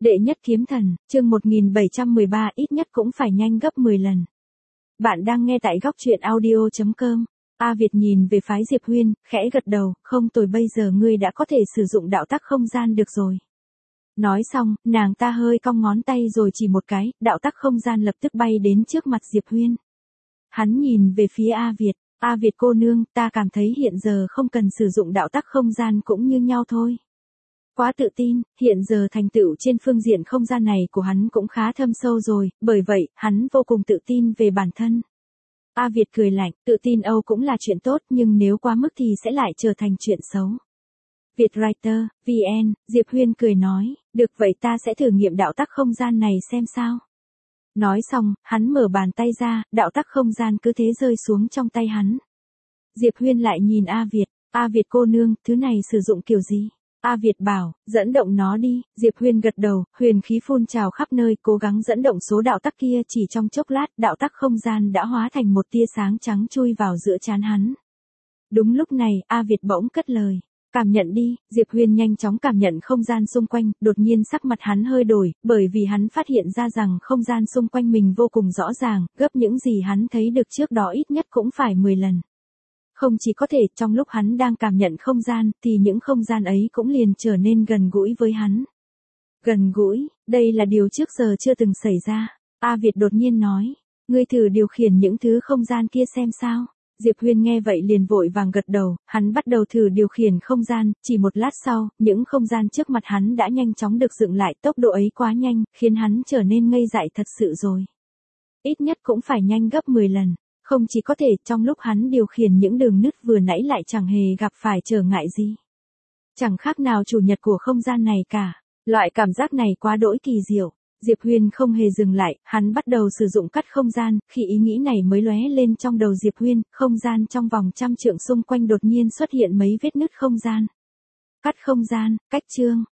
Đệ nhất kiếm thần, chương 1713 ít nhất cũng phải nhanh gấp 10 lần. Bạn đang nghe tại góc truyện audio.com. A Việt nhìn về phái Diệp Huyên, khẽ gật đầu, không tồi, bây giờ ngươi đã có thể sử dụng đạo tắc không gian được rồi. Nói xong, nàng ta hơi cong ngón tay rồi chỉ một cái, đạo tắc không gian lập tức bay đến trước mặt Diệp Huyên. Hắn nhìn về phía A Việt cô nương, ta cảm thấy hiện giờ không cần sử dụng đạo tắc không gian cũng như nhau thôi. Quá tự tin, hiện giờ thành tựu trên phương diện không gian này của hắn cũng khá thâm sâu rồi, bởi vậy, hắn vô cùng tự tin về bản thân. A Việt cười lạnh, tự tin Âu cũng là chuyện tốt nhưng nếu quá mức thì sẽ lại trở thành chuyện xấu. Vietwriter, VN, Diệp Huyên cười nói, được vậy ta sẽ thử nghiệm đạo tắc không gian này xem sao. Nói xong, hắn mở bàn tay ra, đạo tắc không gian cứ thế rơi xuống trong tay hắn. Diệp Huyên lại nhìn A Việt cô nương, thứ này sử dụng kiểu gì? A Việt bảo, dẫn động nó đi, Diệp Huyên gật đầu, huyền khí phun trào khắp nơi, cố gắng dẫn động số đạo tắc kia, chỉ trong chốc lát, đạo tắc không gian đã hóa thành một tia sáng trắng chui vào giữa trán hắn. Đúng lúc này, A Việt bỗng cất lời, cảm nhận đi, Diệp Huyên nhanh chóng cảm nhận không gian xung quanh, đột nhiên sắc mặt hắn hơi đổi, bởi vì hắn phát hiện ra rằng không gian xung quanh mình vô cùng rõ ràng, gấp những gì hắn thấy được trước đó ít nhất cũng phải 10 lần. Không chỉ có thể trong lúc hắn đang cảm nhận không gian, thì những không gian ấy cũng liền trở nên gần gũi với hắn. Gần gũi, đây là điều trước giờ chưa từng xảy ra. A Việt đột nhiên nói, ngươi thử điều khiển những thứ không gian kia xem sao. Diệp Huyên nghe vậy liền vội vàng gật đầu, hắn bắt đầu thử điều khiển không gian, chỉ một lát sau, những không gian trước mặt hắn đã nhanh chóng được dựng lại, tốc độ ấy quá nhanh, khiến hắn trở nên ngây dại thật sự rồi. Ít nhất cũng phải nhanh gấp 10 lần. Không chỉ có thể trong lúc hắn điều khiển những đường nứt vừa nãy lại chẳng hề gặp phải trở ngại gì. Chẳng khác nào chủ nhật của không gian này cả. Loại cảm giác này quá đỗi kỳ diệu. Diệp Huyên không hề dừng lại, hắn bắt đầu sử dụng cắt không gian, khi ý nghĩ này mới lóe lên trong đầu Diệp Huyên, không gian trong vòng 100 trượng xung quanh đột nhiên xuất hiện mấy vết nứt không gian. Cắt không gian, cách chương.